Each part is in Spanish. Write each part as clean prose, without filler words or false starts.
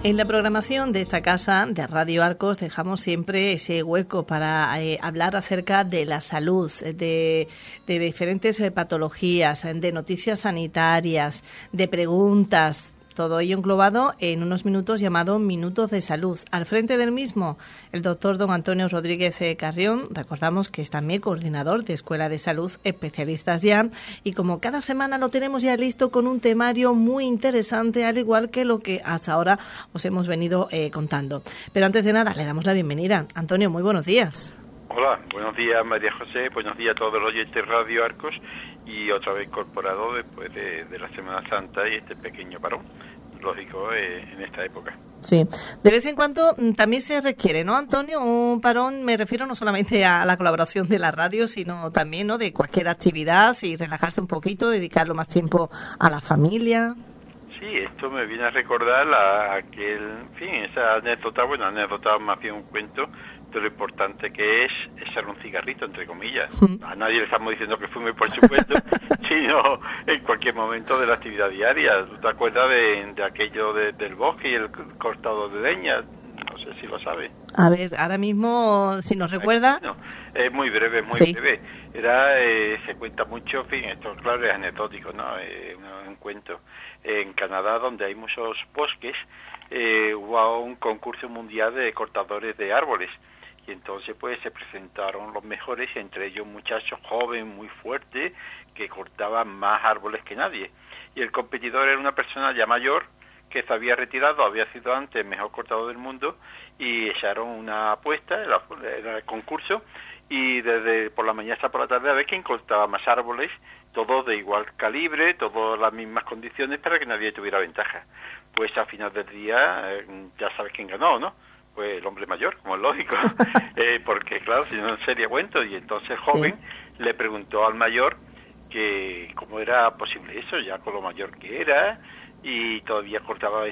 En la programación de esta casa, de Radio Arcos, dejamos siempre ese hueco para hablar acerca de la salud, de diferentes patologías, de noticias sanitarias, de preguntas. Todo ello englobado en unos minutos llamado Minutos de Salud. Al frente del mismo, el doctor don Antonio Rodríguez Carrión. Recordamos que es también coordinador de Escuela de Salud, especialistas ya. Y como cada semana lo tenemos ya listo con un temario muy interesante, al igual que lo que hasta ahora os hemos venido contando. Pero antes de nada, le damos la bienvenida. Antonio, muy buenos días. Hola, buenos días María José, buenos días a todos los oyentes de Radio Arcos y otra vez incorporado después de la Semana Santa y este pequeño parón, lógico, en esta época. Sí, de vez en cuando también se requiere, ¿no, Antonio? Un parón, me refiero no solamente a la colaboración de la radio, sino también, ¿no?, de cualquier actividad y relajarse un poquito, dedicarlo más tiempo a la familia. Sí, esto me viene a recordar esa anécdota, más bien un cuento de lo importante que es echar un cigarrito, entre comillas. A nadie le estamos diciendo que fume, por supuesto, sino en cualquier momento de la actividad diaria. ¿Tú te acuerdas de aquello del bosque y el cortado de leña? No sé si lo sabes. A ver, ahora mismo, si nos recuerda... No, es muy breve, breve. Se cuenta mucho, en fin, esto claro es anecdótico, ¿no? Un cuento. En Canadá, donde hay muchos bosques, hubo un concurso mundial de cortadores de árboles. Y entonces pues se presentaron los mejores, entre ellos un muchacho joven, muy fuerte, que cortaba más árboles que nadie. Y el competidor era una persona ya mayor, que se había retirado, había sido antes el mejor cortador del mundo, y echaron una apuesta, era el concurso, y desde por la mañana hasta por la tarde a ver quién cortaba más árboles, todos de igual calibre, todas las mismas condiciones, para que nadie tuviera ventaja. Pues al final del día ya sabes quién ganó, ¿no? Pues el hombre mayor, como es lógico, porque claro, si no sería cuento. Y entonces el joven le preguntó al mayor que cómo era posible eso, ya con lo mayor que era, y todavía cortaba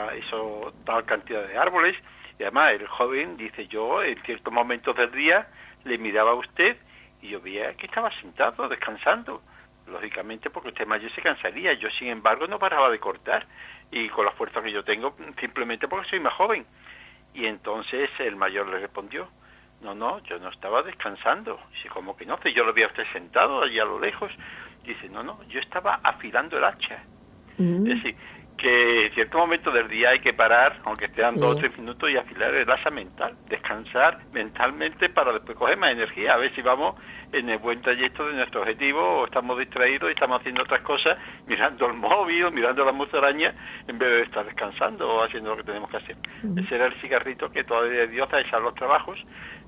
tal cantidad de árboles. Y además el joven dice, yo en ciertos momentos del día le miraba a usted y yo veía que estaba sentado, descansando, lógicamente porque usted mayor se cansaría, yo sin embargo no paraba de cortar, y con la fuerza que yo tengo, simplemente porque soy más joven. Y entonces el mayor le respondió, no, yo no estaba descansando. Dice, ¿cómo que no? Yo lo vi a usted sentado allí a lo lejos. Dice, no, yo estaba afilando el hacha. Es decir, que en cierto momento del día hay que parar, aunque sean 2 o 3 minutos, y afilar el hacha mental, descansar mentalmente para después coger más energía, a ver si vamos en el buen trayecto de nuestro objetivo o estamos distraídos y estamos haciendo otras cosas, mirando el móvil, mirando la musaraña, en vez de estar descansando o haciendo lo que tenemos que hacer. Ese era el cigarrito que todavía Dios ha echado los trabajos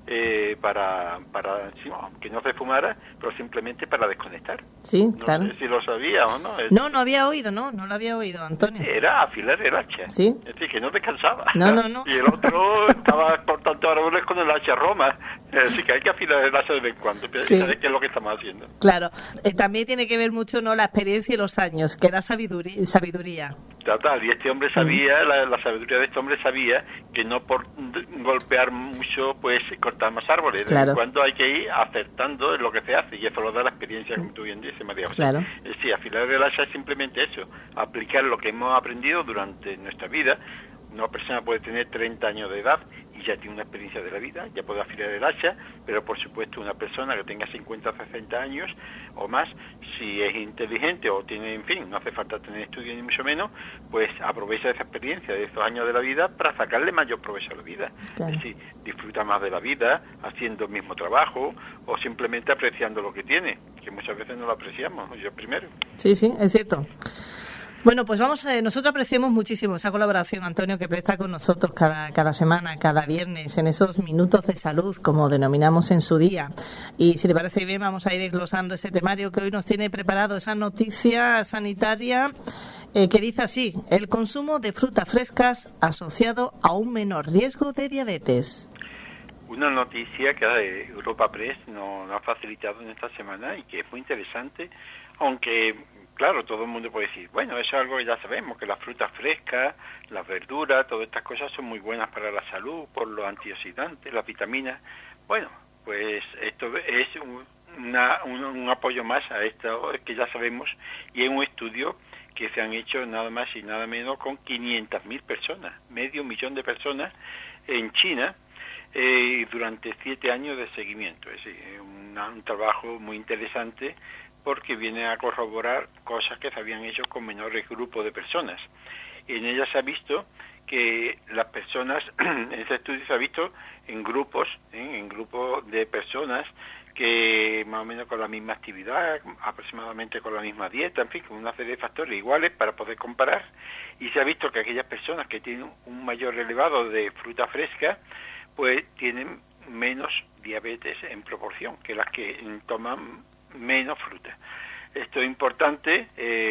para aunque no se fumara, pero simplemente para desconectar. Sí, claro. No sé si lo sabía o no. No había oído, no lo había oído, Antonio. Era afilar el hacha. Sí. Es decir, que no descansaba. No. Y el otro estaba cortando árboles con el hacha roma. Es decir, que hay que afilar el hacha de vez en cuando. Sí. ¿Sabes qué es lo que estamos haciendo? Claro. También tiene que ver mucho, ¿no?, la experiencia y los años, que da sabiduría. Total, y este hombre sabía, la sabiduría de este hombre sabía que no por golpear mucho, pues cortar más árboles. Claro. De vez en cuando hay que ir acertando en lo que se hace, y eso lo da la experiencia, como tú bien dices, María José. Claro. Sí, afilar el hacha es simplemente eso, aplicar lo que hemos aprendido durante nuestra vida. Una persona puede tener 30 años de edad y ya tiene una experiencia de la vida, ya puede afilar el hacha, pero por supuesto una persona que tenga 50 o 60 años o más, si es inteligente o tiene, en fin, no hace falta tener estudios ni mucho menos, pues aprovecha esa experiencia de esos años de la vida para sacarle mayor provecho a la vida. Claro. Es decir, disfruta más de la vida, haciendo el mismo trabajo o simplemente apreciando lo que tiene, que muchas veces no lo apreciamos, yo primero. Sí, es cierto. Bueno, pues nosotros apreciamos muchísimo esa colaboración, Antonio, que presta con nosotros cada semana, cada viernes, en esos minutos de salud, como denominamos en su día. Y si le parece bien, vamos a ir desglosando ese temario que hoy nos tiene preparado, esa noticia sanitaria que dice así: el consumo de frutas frescas asociado a un menor riesgo de diabetes. Una noticia que Europa Press nos ha facilitado en esta semana y que es muy interesante, aunque... Claro, todo el mundo puede decir, bueno, eso es algo que ya sabemos, que las frutas frescas, las verduras, todas estas cosas son muy buenas para la salud, por los antioxidantes, las vitaminas. Bueno, pues esto es un apoyo más a esto que ya sabemos, y es un estudio que se han hecho nada más y nada menos con 500.000 personas, 500.000 de personas en China, durante 7 años de seguimiento. Es decir, un trabajo muy interesante porque viene a corroborar cosas que se habían hecho con menores grupos de personas. Y en ella se ha visto que las personas, en ese estudio se ha visto en grupos de personas que más o menos con la misma actividad, aproximadamente con la misma dieta, en fin, con una serie de factores iguales para poder comparar, y se ha visto que aquellas personas que tienen un mayor elevado de fruta fresca, pues tienen menos diabetes en proporción que las que toman menos fruta. Esto es importante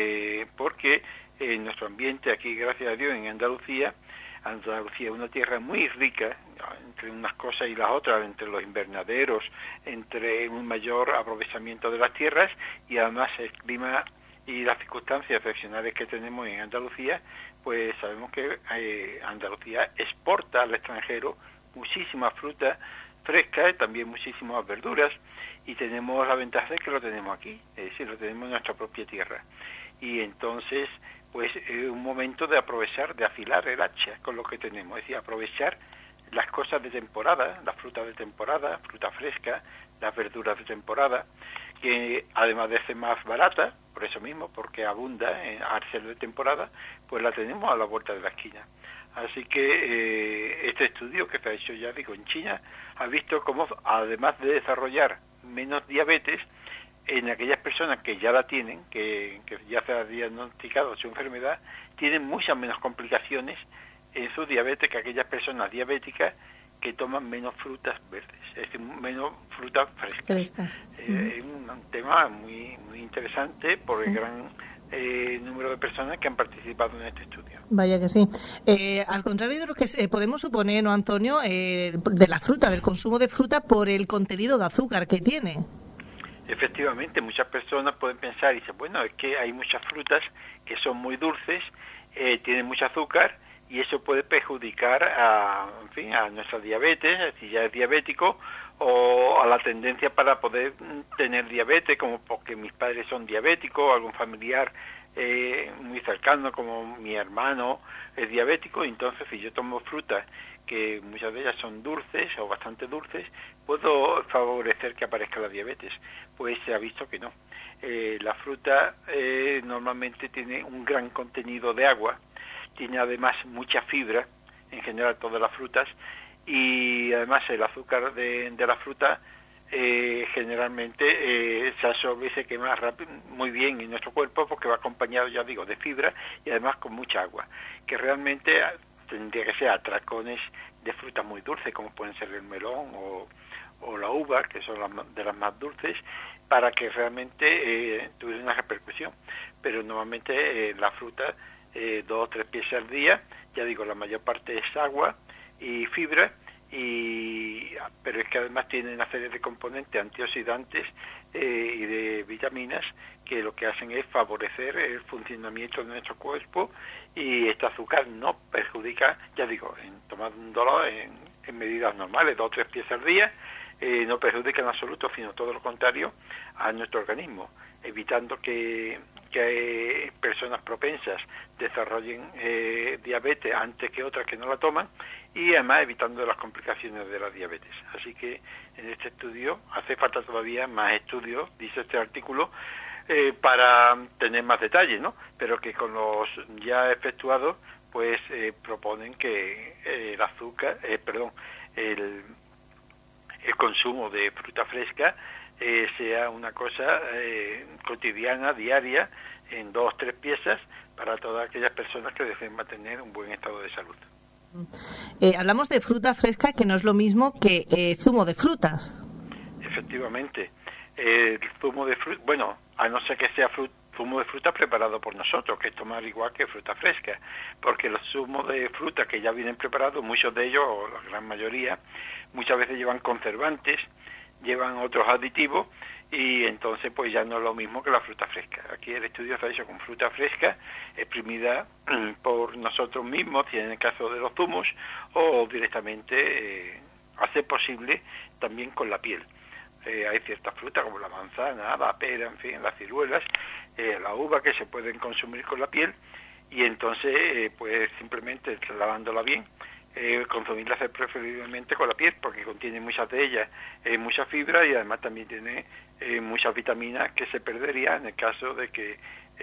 porque en nuestro ambiente aquí, gracias a Dios, en Andalucía es una tierra muy rica, entre unas cosas y las otras, entre los invernaderos, entre un mayor aprovechamiento de las tierras, y además el clima y las circunstancias excepcionales que tenemos en Andalucía, pues sabemos que Andalucía exporta al extranjero muchísimas frutas frescas, también muchísimas verduras, y tenemos la ventaja de que lo tenemos aquí, es decir, lo tenemos en nuestra propia tierra. Y entonces, pues es un momento de aprovechar, de afilar el hacha con lo que tenemos, es decir, aprovechar las cosas de temporada, las frutas de temporada, fruta fresca, las verduras de temporada, que además de ser más barata, por eso mismo, porque abunda al ser de temporada, pues la tenemos a la vuelta de la esquina. Así que este estudio que se ha hecho, ya digo, en China, ha visto cómo, además de desarrollar menos diabetes, en aquellas personas que ya la tienen, que ya se ha diagnosticado su enfermedad, tienen muchas menos complicaciones en su diabetes que aquellas personas diabéticas que toman menos frutas verdes, es decir, menos frutas frescas. Es un tema muy interesante por el gran número de personas que han participado en este estudio. Vaya que sí. Al contrario de lo que podemos suponer, ¿no, Antonio? De la fruta, del consumo de fruta por el contenido de azúcar que tiene. Efectivamente, muchas personas pueden pensar y dicen, bueno, es que hay muchas frutas que son muy dulces, tienen mucho azúcar, y eso puede perjudicar a nuestra diabetes, si ya es diabético, o a la tendencia para poder tener diabetes, como porque mis padres son diabéticos, o algún familiar muy cercano, como mi hermano es diabético, y entonces si yo tomo frutas que muchas de ellas son dulces o bastante dulces, puedo favorecer que aparezca la diabetes. Pues se ha visto que no. La fruta normalmente tiene un gran contenido de agua, tiene además mucha fibra, en general todas las frutas, y además el azúcar de la fruta generalmente se absorbe y se quema rápido, muy bien en nuestro cuerpo, porque va acompañado, ya digo, de fibra y además con mucha agua, que realmente tendría que ser atracones de frutas muy dulces, como pueden ser el melón o la uva, que son de las más dulces, para que realmente tuviera una repercusión. Pero normalmente la fruta, 2 o 3 piezas al día, ya digo, la mayor parte es agua y fibra, pero es que además tiene una serie de componentes antioxidantes y de vitaminas que lo que hacen es favorecer el funcionamiento de nuestro cuerpo, y este azúcar no perjudica, ya digo, tomándolo en medidas normales, 2 o 3 piezas al día, no perjudica en absoluto, sino todo lo contrario, a nuestro organismo, evitando que personas propensas desarrollen diabetes antes que otras que no la toman, y además evitando las complicaciones de la diabetes. Así que en este estudio hace falta todavía más estudios, dice este artículo, para tener más detalles, ¿no? Pero que con los ya efectuados, pues proponen que el consumo de fruta fresca sea una cosa cotidiana, diaria, en 2 o 3 piezas, para todas aquellas personas que deseen mantener un buen estado de salud. Hablamos de fruta fresca, que no es lo mismo que zumo de frutas. Efectivamente. El zumo de fruta, bueno, a no ser que sea zumo de fruta preparado por nosotros, que es tomar igual que fruta fresca, porque los zumos de fruta que ya vienen preparados, muchos de ellos, o la gran mayoría, muchas veces llevan conservantes, llevan otros aditivos, y entonces pues ya no es lo mismo que la fruta fresca. Aquí el estudio se ha hecho con fruta fresca, exprimida por nosotros mismos, y en el caso de los zumos, o directamente, hacer posible, también con la piel. Hay ciertas frutas como la manzana, la pera, en fin, las ciruelas, la uva que se pueden consumir con la piel, y entonces pues simplemente lavándola bien, consumirla preferiblemente con la piel, porque contiene muchas de ellas, mucha fibra, y además también tiene muchas vitaminas que se perderían en el caso de que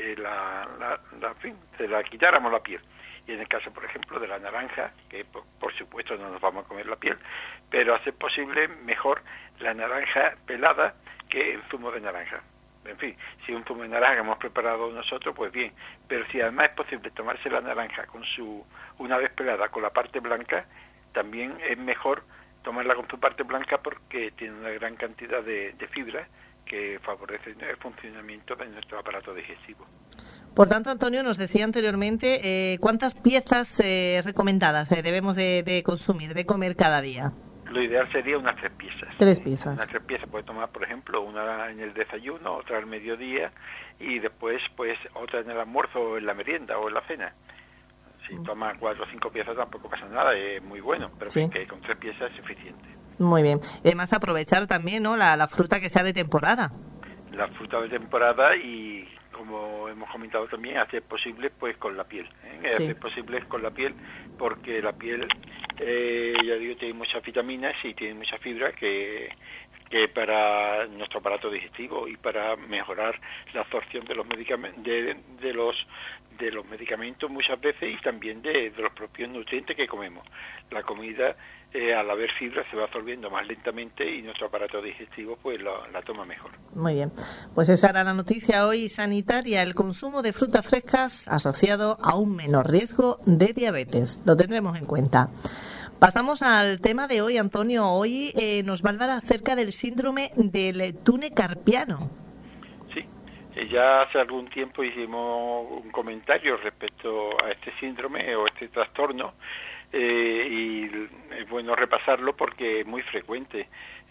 se la quitáramos la piel. Y en el caso, por ejemplo, de la naranja, que por supuesto no nos vamos a comer la piel, pero hace posible mejor la naranja pelada que el zumo de naranja. En fin, si un zumo de naranja hemos preparado nosotros, pues bien, pero si además es posible tomarse la naranja una vez pelada con la parte blanca, también es mejor tomarla con su parte blanca, porque tiene una gran cantidad de fibra que favorece el funcionamiento de nuestro aparato digestivo. Por tanto, Antonio, nos decía anteriormente ¿cuántas piezas recomendadas debemos de consumir, de comer cada día? Lo ideal sería unas 3 piezas. 3 piezas. Unas 3 piezas, puede tomar, por ejemplo, una en el desayuno, otra al mediodía, y después pues otra en el almuerzo, o en la merienda, o en la cena. Si toma 4 o 5 piezas tampoco pasa nada, es muy bueno, pero sí, que con 3 piezas es suficiente. Muy bien. Y además aprovechar también, ¿no?, la fruta que sea de temporada. La fruta de temporada, y como hemos comentado también, hacer posible pues con la piel. Hacer posible con la piel, porque la piel, ya digo, tiene muchas vitaminas y tiene mucha fibra que para nuestro aparato digestivo y para mejorar la absorción de los medicamentos, de los medicamentos muchas veces, y también de los propios nutrientes que comemos. La comida, al haber fibra, se va absorbiendo más lentamente y nuestro aparato digestivo pues la toma mejor. Muy bien, pues esa era la noticia hoy sanitaria: el consumo de frutas frescas asociado a un menor riesgo de diabetes. Lo tendremos en cuenta. Pasamos al tema de hoy, Antonio. Hoy nos va a hablar acerca del síndrome del túnel carpiano. Sí, ya hace algún tiempo hicimos un comentario respecto a este síndrome o este trastorno, y es bueno repasarlo porque es muy frecuente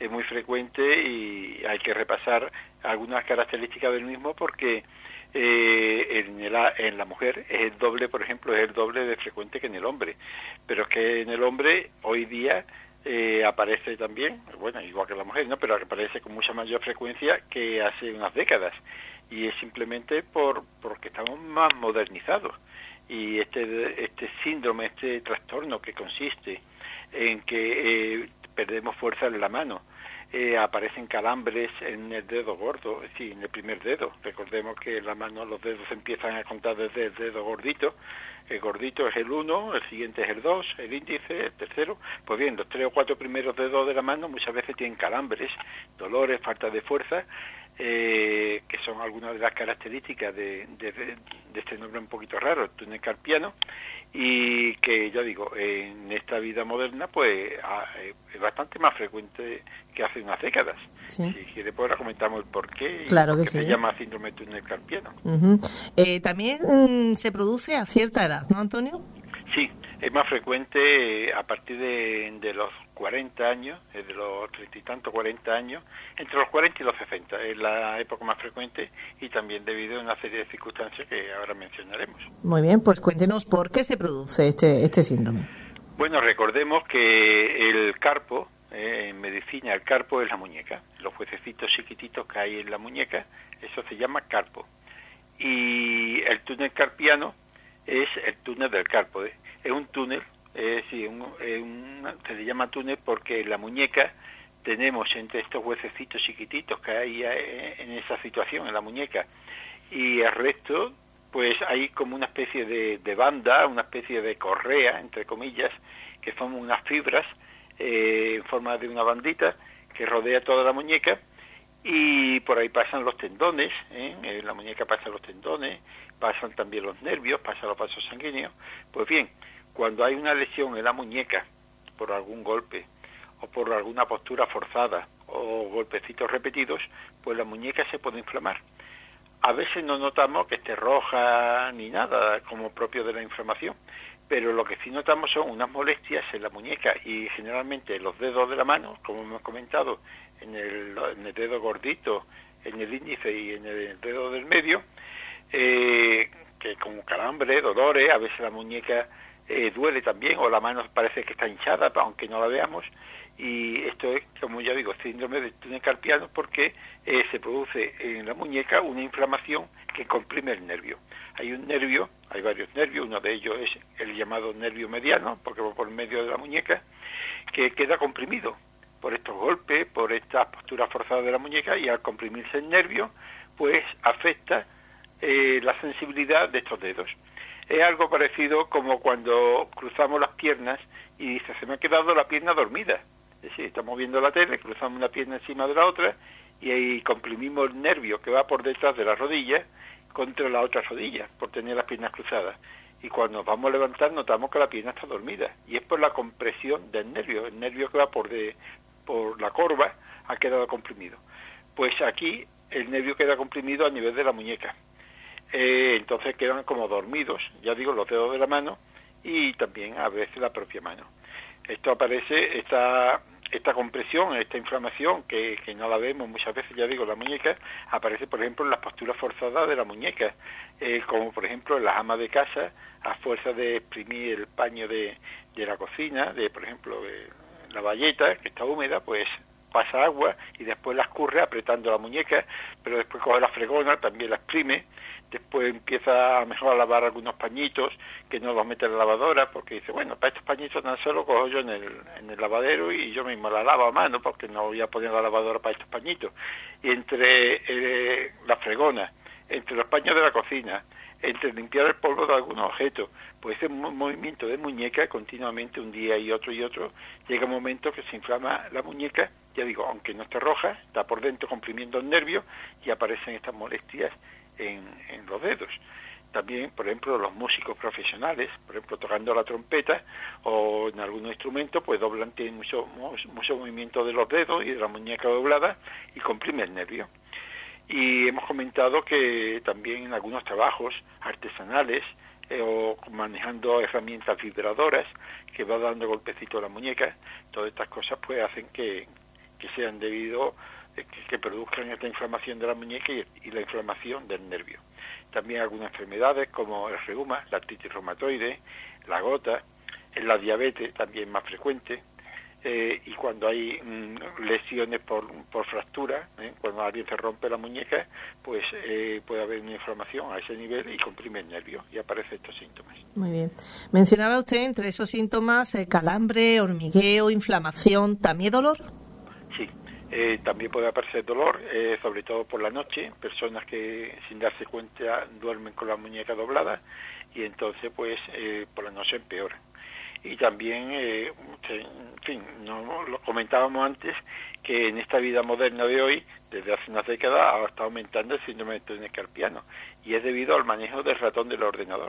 y hay que repasar algunas características del mismo, porque en la mujer es el doble, por ejemplo, es el doble de frecuente que en el hombre, pero es que en el hombre hoy día aparece también, bueno, igual que en la mujer, ¿no?, pero aparece con mucha mayor frecuencia que hace unas décadas, y es simplemente porque estamos más modernizados. Y este síndrome, este trastorno, que consiste en que perdemos fuerza en la mano, aparecen calambres en el dedo gordo, es decir, en el primer dedo. Recordemos que en la mano los dedos empiezan a contar desde el dedo gordito. El gordito es el 1, el siguiente es el 2, el índice, el tercero. Pues bien, los 3 o 4 primeros dedos de la mano muchas veces tienen calambres, dolores, falta de fuerza, que son algunas de las características de este nombre un poquito raro, el túnel carpiano, y que, ya digo, en esta vida moderna pues es bastante más frecuente que hace unas décadas. Sí. Si quiere, pues ahora comentamos el porqué. Claro y que por qué sí. se llama síndrome del túnel carpiano. También se produce a cierta edad, ¿no, Antonio? Sí, es más frecuente a partir de los 40 años, de los 30 y tantos, 40 años, entre los 40 y los 60, es la época más frecuente, y también debido a una serie de circunstancias que ahora mencionaremos. Muy bien, pues cuéntenos por qué se produce este síndrome. Bueno, recordemos que el carpo, en medicina, el carpo es la muñeca, los huesecitos chiquititos que hay en la muñeca, eso se llama carpo. Y el túnel carpiano es el túnel del carpo, es un túnel, se le llama túnel porque en la muñeca tenemos, entre estos huesecitos chiquititos que hay en esa situación, en la muñeca, y el resto, pues hay como una especie de banda, una especie de correa, entre comillas, que son unas fibras en forma de una bandita que rodea toda la muñeca, y por ahí pasan los tendones, en la muñeca pasan los tendones, pasan también los nervios, pasan los vasos sanguíneos. Pues bien, cuando hay una lesión en la muñeca por algún golpe o por alguna postura forzada o golpecitos repetidos, pues la muñeca se puede inflamar. A veces no notamos que esté roja ni nada como propio de la inflamación, pero lo que sí notamos son unas molestias en la muñeca, y generalmente en los dedos de la mano, como hemos comentado, en el dedo gordito, en el índice y en el dedo del medio, que como calambre, dolores, a veces la muñeca duele también, o la mano parece que está hinchada, aunque no la veamos, y esto es, como ya digo, síndrome del túnel carpiano, porque se produce en la muñeca una inflamación que comprime el nervio. Hay un nervio, hay varios nervios, uno de ellos es el llamado nervio mediano, porque va por medio de la muñeca, que queda comprimido por estos golpes, por estas posturas forzadas de la muñeca, y al comprimirse el nervio, pues afecta la sensibilidad de estos dedos. Es algo parecido como cuando cruzamos las piernas y dice, se me ha quedado la pierna dormida. Es decir, estamos viendo la tele, cruzamos una pierna encima de la otra y ahí comprimimos el nervio que va por detrás de la rodilla contra la otra rodilla, por tener las piernas cruzadas. Y cuando nos vamos a levantar notamos que la pierna está dormida. Y es por la compresión del nervio. El nervio que va por la corva ha quedado comprimido. Pues aquí el nervio queda comprimido a nivel de la muñeca. Entonces quedan como dormidos, ya digo, los dedos de la mano y también a veces la propia mano. Esto aparece, esta compresión, esta inflamación que no la vemos muchas veces, ya digo, la muñeca, aparece por ejemplo en las posturas forzadas de la muñeca, como por ejemplo en las amas de casa, a fuerza de exprimir el paño de la cocina, por ejemplo la bayeta que está húmeda, pues pasa agua y después la escurre apretando la muñeca, pero después coge la fregona, también la exprime. Después empieza a mejor a lavar algunos pañitos que no los mete en la lavadora, porque dice, bueno, para estos pañitos tan solo cojo yo en el lavadero y yo mismo la lavo a mano, porque no voy a poner la lavadora para estos pañitos. Y entre la fregona, entre los paños de la cocina, entre limpiar el polvo de algunos objetos, pues ese movimiento de muñeca continuamente un día y otro, llega un momento que se inflama la muñeca, ya digo, aunque no esté roja, está por dentro comprimiendo el nervio y aparecen estas molestias en los dedos. También, por ejemplo, los músicos profesionales, por ejemplo, tocando la trompeta o en algún instrumento, pues doblan, tienen mucho movimiento de los dedos y de la muñeca doblada y comprime el nervio. Y hemos comentado que también en algunos trabajos artesanales o manejando herramientas vibradoras que va dando golpecitos a la muñeca, todas estas cosas pues hacen que sean debido que produzcan esta inflamación de la muñeca y la inflamación del nervio. También algunas enfermedades como el reuma, la artritis reumatoide, la gota, la diabetes también más frecuente, y cuando hay lesiones por fractura, cuando alguien se rompe la muñeca, pues puede haber una inflamación a ese nivel y comprime el nervio y aparecen estos síntomas. Muy bien. Mencionaba usted entre esos síntomas calambre, hormigueo, inflamación, ¿también dolor? Sí. También puede aparecer dolor, sobre todo por la noche, personas que sin darse cuenta duermen con la muñeca doblada y entonces pues por la noche empeoran. Y también, en fin, no lo comentábamos antes, que en esta vida moderna de hoy, desde hace unas décadas, está aumentando el síndrome del túnel carpiano y es debido al manejo del ratón del ordenador.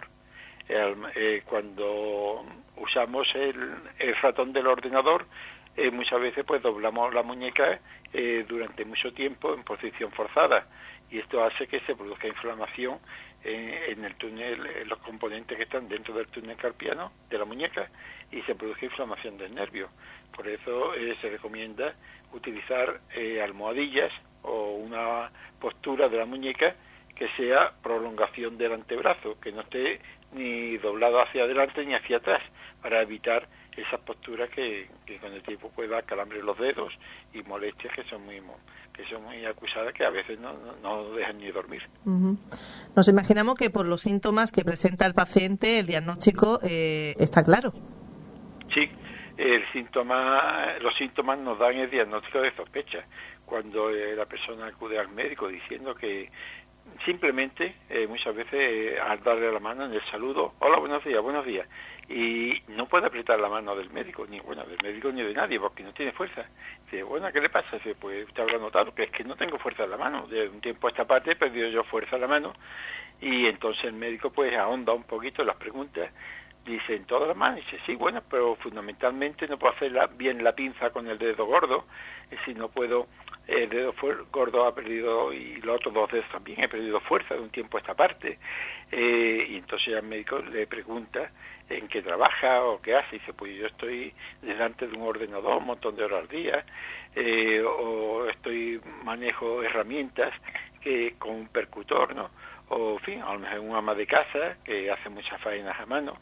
Cuando usamos el ratón del ordenador, muchas veces pues doblamos la muñeca durante mucho tiempo en posición forzada y esto hace que se produzca inflamación en el túnel, en los componentes que están dentro del túnel carpiano de la muñeca y se produce inflamación del nervio. Por eso se recomienda utilizar almohadillas o una postura de la muñeca que sea prolongación del antebrazo, que no esté ni doblado hacia adelante ni hacia atrás, para evitar esas posturas que con el tiempo puede dar calambre en los dedos y molestias que son muy acusadas, que a veces no dejan ni dormir. Uh-huh. Nos imaginamos que por los síntomas que presenta el paciente, el diagnóstico está claro. Sí, los síntomas nos dan el diagnóstico de sospecha. Cuando la persona acude al médico diciendo que simplemente, muchas veces al darle la mano en el saludo, hola, buenos días, y no puede apretar la mano del médico, ni de nadie, porque no tiene fuerza. Dice, bueno, ¿qué le pasa? Dice, pues usted habrá notado que es que no tengo fuerza en la mano, de un tiempo a esta parte he perdido yo fuerza en la mano, y entonces el médico pues ahonda un poquito en las preguntas, dice, ¿en todas las manos? Dice, sí, bueno, pero fundamentalmente no puedo hacer bien la pinza con el dedo gordo, es decir, no puedo, el dedo gordo ha perdido, y los otros dos dedos también he perdido fuerza de un tiempo a esta parte, y entonces el médico le pregunta en qué trabaja o qué hace, y dice, pues yo estoy delante de un ordenador un montón de horas al día, o manejo herramientas con un percutor, ¿no? O, en fin, a lo mejor un ama de casa que hace muchas faenas a mano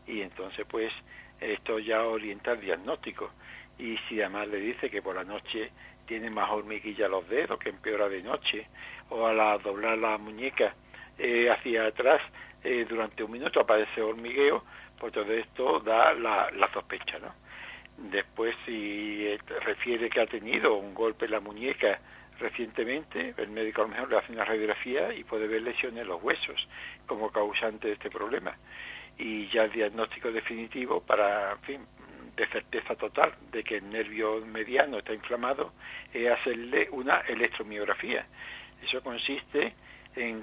y entonces pues esto ya orienta el diagnóstico. Y si además le dice que por la noche tiene más hormiguilla los dedos, que empeora de noche, o al doblar la muñeca hacia atrás durante un minuto aparece hormigueo, pues todo esto da la sospecha, ¿no? Después, si refiere que ha tenido un golpe en la muñeca recientemente, el médico a lo mejor le hace una radiografía y puede ver lesiones en los huesos como causante de este problema. Y ya el diagnóstico definitivo para, en fin, de certeza total de que el nervio mediano está inflamado, es hacerle una electromiografía. Eso consiste en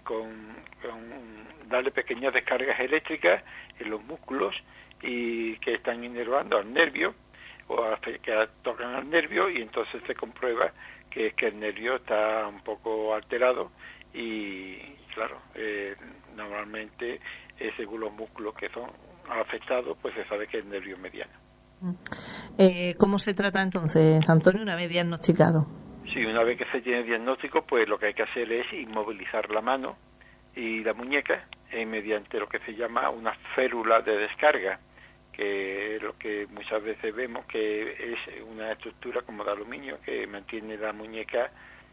darle pequeñas descargas eléctricas en los músculos y que están inervando al nervio o que tocan al nervio, y entonces se comprueba que el nervio está un poco alterado y claro, normalmente según los músculos que son afectados, pues se sabe que es el nervio mediano. ¿Cómo se trata entonces, Antonio, una vez diagnosticado? Sí, una vez que se tiene el diagnóstico, pues lo que hay que hacer es inmovilizar la mano y la muñeca mediante lo que se llama una férula de descarga, que es lo que muchas veces vemos que es una estructura como de aluminio que mantiene la muñeca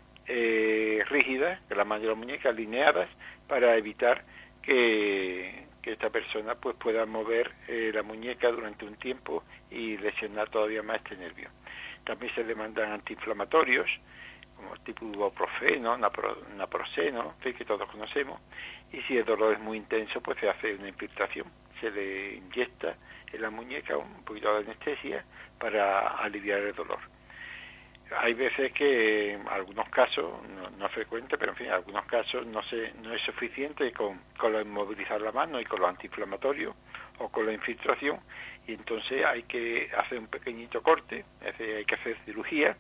rígida, que la mano y la muñeca alineadas, para evitar que esta persona pues pueda mover la muñeca durante un tiempo y lesionar todavía más este nervio. También se le mandan antiinflamatorios como tipo ibuprofeno, naproxeno, que todos conocemos, y si el dolor es muy intenso pues se hace una infiltración, se le inyecta en la muñeca un poquito de anestesia para aliviar el dolor. Hay veces que en algunos casos, no es frecuente, pero en fin, en algunos casos no es suficiente con inmovilizar la mano y con los antiinflamatorios o con la infiltración, y entonces hay que hacer un pequeñito corte, es decir, hay que hacer cirugía,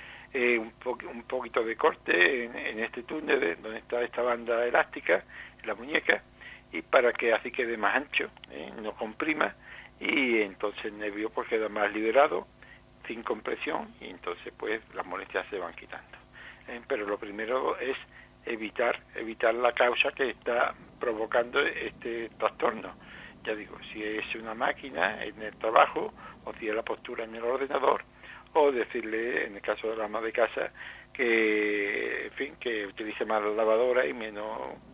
un poquito de corte en este túnel donde está esta banda elástica, en la muñeca, y para que así quede más ancho, no comprima, y entonces el nervio pues queda más liberado, sin compresión, y entonces pues las molestias se van quitando. Pero lo primero es evitar la causa que está provocando este trastorno. Ya digo, si es una máquina en el trabajo, o si es la postura en el ordenador, o decirle, en el caso de la ama de casa, que, en fin, que utilice más la lavadora y menos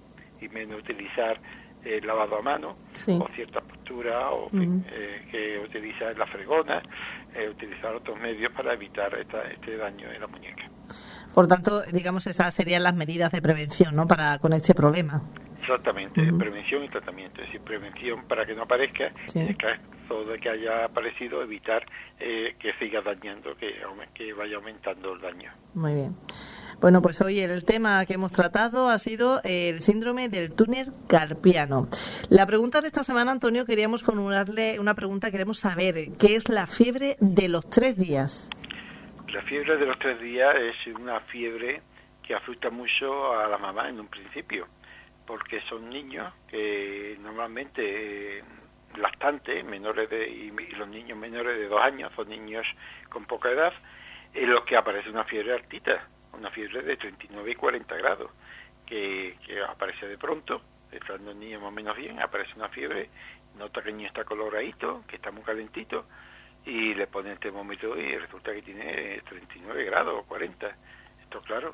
utilizar el lavado a mano, sí, o cierta postura, o que utiliza la fregona, utilizar otros medios para evitar este daño en la muñeca. Por tanto, digamos, esas serían las medidas de prevención, ¿no?, con este problema. Exactamente, prevención y tratamiento, es decir, prevención para que no aparezca, sí, en el caso de que haya aparecido, evitar que siga dañando, que vaya aumentando el daño. Muy bien. Bueno, pues hoy el tema que hemos tratado ha sido el síndrome del túnel carpiano. La pregunta de esta semana, Antonio, queríamos formularle una pregunta. Queremos saber qué es la fiebre de los 3 días. La fiebre de los 3 días es una fiebre que asusta mucho a la mamá en un principio, porque son niños que normalmente lactantes, y los niños menores de 2 años, son niños con poca edad, en los que aparece una fiebre altita, una fiebre de 39 y 40 grados, que aparece de pronto, estando el niño más o menos bien, aparece una fiebre, nota que el niño está coloradito, que está muy calentito, y le pone el termómetro y resulta que tiene 39 grados o 40. Esto, claro,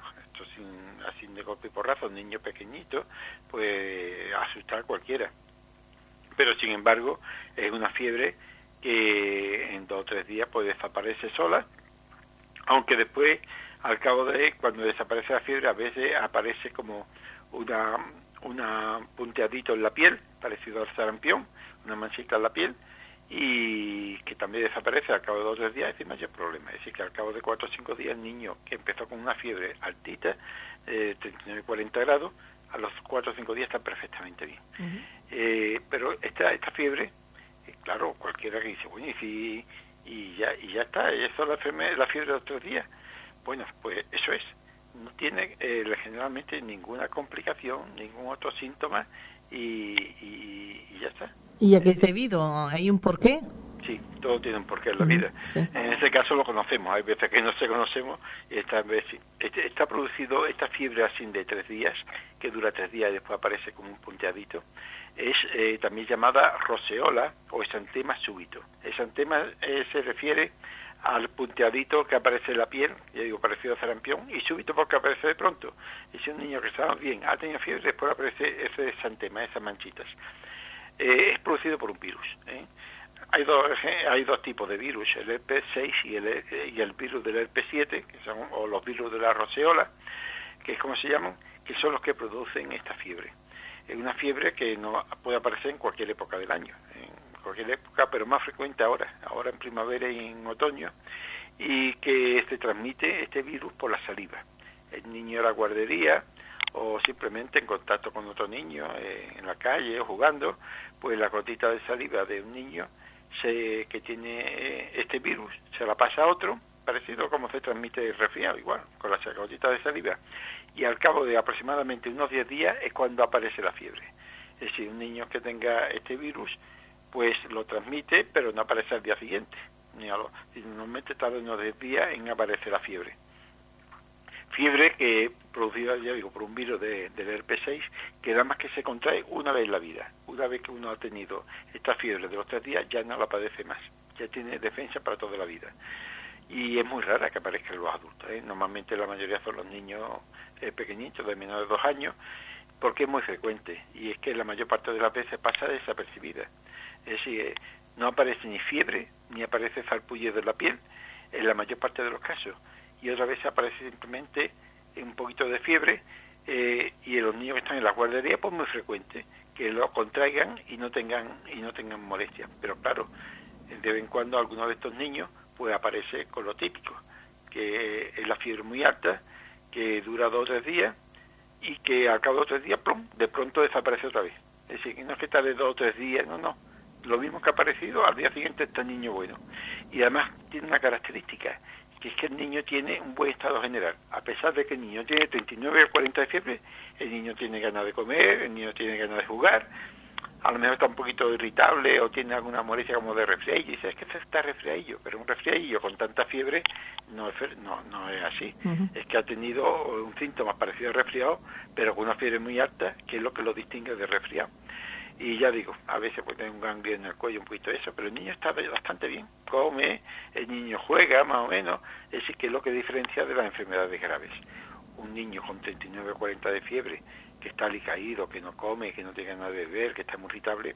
así de golpe y porrazo, un niño pequeñito, pues asusta a cualquiera. Pero, sin embargo, es una fiebre que en 2 o 3 días pues desaparece sola, aunque después, al cabo cuando desaparece la fiebre, a veces aparece como una punteadito en la piel, parecido al sarampión, una manchita en la piel, y que también desaparece al cabo de 2 o 3 días, y sin mayor problema. Es decir, que al cabo de 4 o 5 días, el niño que empezó con una fiebre altita, 39-40 grados, a los 4 o 5 días está perfectamente bien. Pero esta fiebre, claro, cualquiera que dice, bueno, y ya está, eso es la fiebre de los 3 días. Bueno, pues eso es. No tiene generalmente ninguna complicación, ningún otro síntoma, y ya está. ¿Y a qué es debido? ¿Hay un porqué? Sí, todo tiene un porqué en la vida. Sí. En este caso lo conocemos, hay veces que no se conocemos, y esta vez sí. Está producido esta fiebre así de 3 días, que dura 3 días y después aparece como un punteadito. Es también llamada roseola o exantema súbito. Exantema se refiere al punteadito que aparece en la piel, yo digo parecido a sarampión, y súbito porque aparece de pronto. Y si un niño que estaba bien ha tenido fiebre, después aparece ese exantema, esas manchitas. Es producido por un virus, Hay dos tipos de virus, el herpes 6 y el virus del herpes 7, que son, o los virus de la roseola, que es como se llaman, que son los que producen esta fiebre. Es una fiebre que no puede aparecer en cualquier época del año, en cualquier época, pero más frecuente ahora en primavera y en otoño, y que se transmite este virus por la saliva. El niño de la guardería, o simplemente en contacto con otro niño en la calle o jugando, pues la gotita de saliva de un niño que tiene este virus se la pasa a otro, parecido como se transmite el resfriado, igual, con la gotita de saliva, y al cabo de aproximadamente unos 10 días es cuando aparece la fiebre. Es decir, un niño que tenga este virus, pues lo transmite, pero no aparece al día siguiente. Normalmente tarda unos 10 días en aparecer la fiebre. Fiebre que producida, ya digo, por un virus del herpes 6, que nada más que se contrae una vez en la vida. Una vez que uno ha tenido esta fiebre de los 3 días, ya no la padece más. Ya tiene defensa para toda la vida. Y es muy rara que aparezca en los adultos, Normalmente la mayoría son los niños pequeñitos, de menos de 2 años, porque es muy frecuente. Y es que la mayor parte de las veces pasa desapercibida. Es decir, no aparece ni fiebre, ni aparece farpullido de la piel, en la mayor parte de los casos. Y otra vez aparece simplemente un poquito de fiebre, y en los niños que están en la guardería, pues muy frecuente, que lo contraigan y no tengan molestias. Pero claro, de vez en cuando alguno de estos niños pues aparece con lo típico, que es la fiebre muy alta, que dura 2 o 3 días, y que al cabo de 3 días, ¡plum!, de pronto desaparece otra vez. Es decir, que no es que tarde 2 o 3 días, no. Lo mismo que ha aparecido, al día siguiente está el niño bueno. Y además tiene una característica, que es que el niño tiene un buen estado general. A pesar de que el niño tiene 39 o 40 de fiebre, el niño tiene ganas de comer, el niño tiene ganas de jugar, a lo mejor está un poquito irritable o tiene alguna molestia como de resfriadillo, y dice, es que se está resfriadillo, pero un resfriadillo con tanta fiebre no es así. Uh-huh. Es que ha tenido un síntoma parecido al resfriado, pero con una fiebre muy alta, que es lo que lo distingue de resfriado. Y ya digo, a veces puede tener un ganglio en el cuello, un poquito de eso, pero el niño está bastante bien, come, el niño juega más o menos, es decir, que es lo que diferencia de las enfermedades graves. Un niño con 39 o 40 de fiebre, que está alicaído, que no come, que no tiene ganas de beber, que está muy irritable,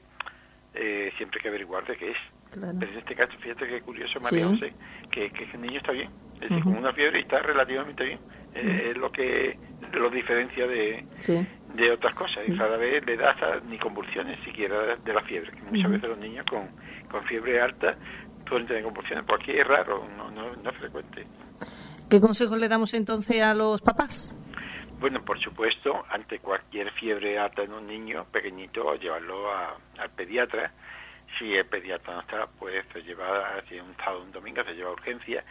siempre hay que averiguar de qué es. Claro. Pero en este caso, fíjate qué curioso, María José, que el niño está bien, es decir, con una fiebre y está relativamente bien. Es lo que lo diferencia de otras cosas, y cada vez le da hasta ni convulsiones siquiera de la fiebre, que muchas veces los niños con fiebre alta pueden tener convulsiones, porque aquí es raro, no es frecuente. ¿Qué consejos le damos entonces a los papás? Bueno, por supuesto, ante cualquier fiebre alta en un niño pequeñito, llevarlo al pediatra. Si el pediatra no está, pues se lleva, si es un sábado o un domingo, se lleva a urgencia.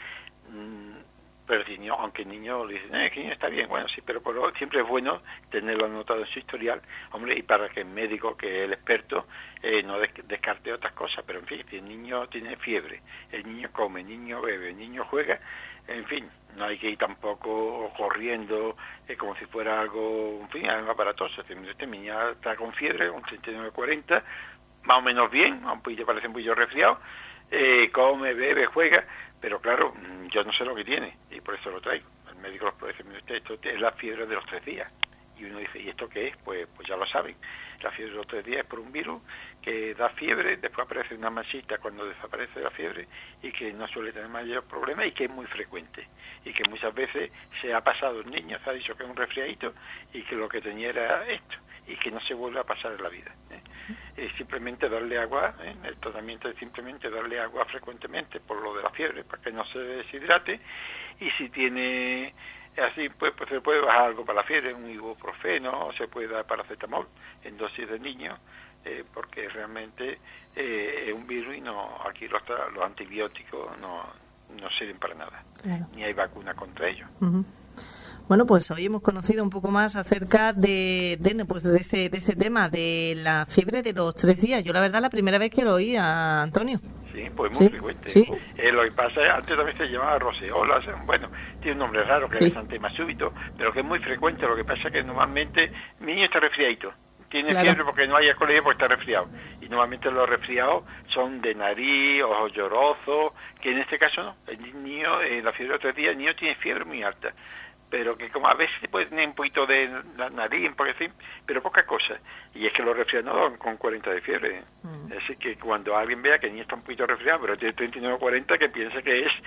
Pero si no, aunque el niño le dice, que el niño está bien, bueno, sí, pero siempre es bueno tenerlo anotado en su historial, hombre, y para que el médico, que es el experto, no descarte otras cosas. Pero en fin, si el niño tiene fiebre, el niño come, el niño bebe, el niño juega, en fin, no hay que ir tampoco corriendo como si fuera algo, en fin, algo aparatoso. Este niño está con fiebre, un 39-40, más o menos bien, aunque parece un poquillo resfriado, come, bebe, juega, pero claro, yo no sé lo que tiene, y por eso lo traigo. El médico los puede decir, esto es la fiebre de los 3 días. Y uno dice, ¿y esto qué es? Pues ya lo saben. La fiebre de los 3 días es por un virus que da fiebre, después aparece una manchita cuando desaparece la fiebre, y que no suele tener mayor problema, y que es muy frecuente. Y que muchas veces se ha pasado un niño, se ha dicho que es un resfriadito, y que lo que tenía era esto, y que no se vuelve a pasar en la vida. Simplemente darle agua, el tratamiento es simplemente darle agua frecuentemente por lo de la fiebre, para que no se deshidrate, y si tiene así, pues se puede bajar algo para la fiebre, un ibuprofeno, o se puede dar paracetamol en dosis de niños, porque realmente es un virus y aquí los antibióticos no sirven para nada, claro. Ni hay vacuna contra ellos. Uh-huh. Bueno, pues hoy hemos conocido un poco más acerca de ese tema, de la fiebre de los 3 días. Yo la verdad la primera vez que lo oí, Antonio. Sí, pues muy frecuente. Sí. Lo que pasa es, antes también se llamaba roceola, bueno, tiene un nombre raro que es antema súbito, pero que es muy frecuente. Lo que pasa es que normalmente mi niño está resfriadito, tiene fiebre porque no hay colegio porque está resfriado. Y normalmente los resfriados son de nariz, ojos llorosos, que en este caso no. El niño, la fiebre de 3 días, el niño tiene fiebre muy alta, pero que como a veces puede tener un poquito de la nariz, porque sí, pero poca cosa. Y es que los resfriados no van con 40 de fiebre. Así que cuando alguien vea que el niño está un poquito resfriado, pero tiene 39 o 40, que piense que es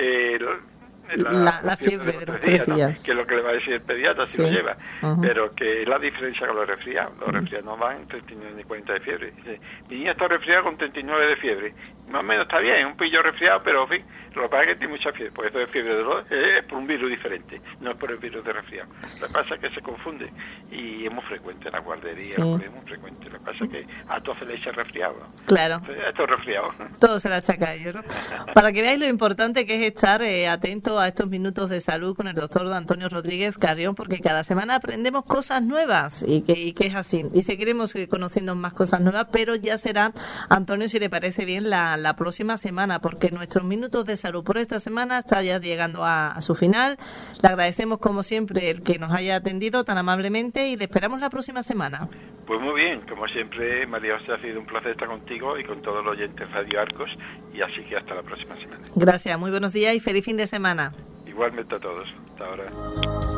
la fiebre de los 3 días, ¿no? Que es lo que le va a decir el pediatra si lo lleva. Pero que es la diferencia con los resfriados. Los resfriados no van 39 ni 40 de fiebre. Dice, mi niño está resfriado con 39 de fiebre. Más o menos está bien, un pillo resfriado, pero en fin, lo que pasa es que tiene mucha fiebre. Por eso es fiebre de dolor, es por un virus diferente, no es por el virus de resfriado. Lo que pasa es que se confunde y es muy frecuente en la guardería, es muy frecuente. Lo que pasa es que a todos se le echa resfriado. Claro. Esto es resfriado. Todo se le achaca a ellos, ¿no? Para que veáis lo importante que es estar atento a estos minutos de salud con el doctor Antonio Rodríguez Carrión, porque cada semana aprendemos cosas nuevas y que es así. Y seguiremos conociendo más cosas nuevas, pero ya será, Antonio, si le parece bien, la próxima semana, porque nuestros minutos de salud por esta semana está ya llegando a su final. Le agradecemos, como siempre, el que nos haya atendido tan amablemente y le esperamos la próxima semana. Pues muy bien, como siempre, María José, ha sido un placer estar contigo y con todos los oyentes de Radio Arcos, y así que hasta la próxima semana. Gracias, muy buenos días y feliz fin de semana. Igualmente a todos. Hasta ahora.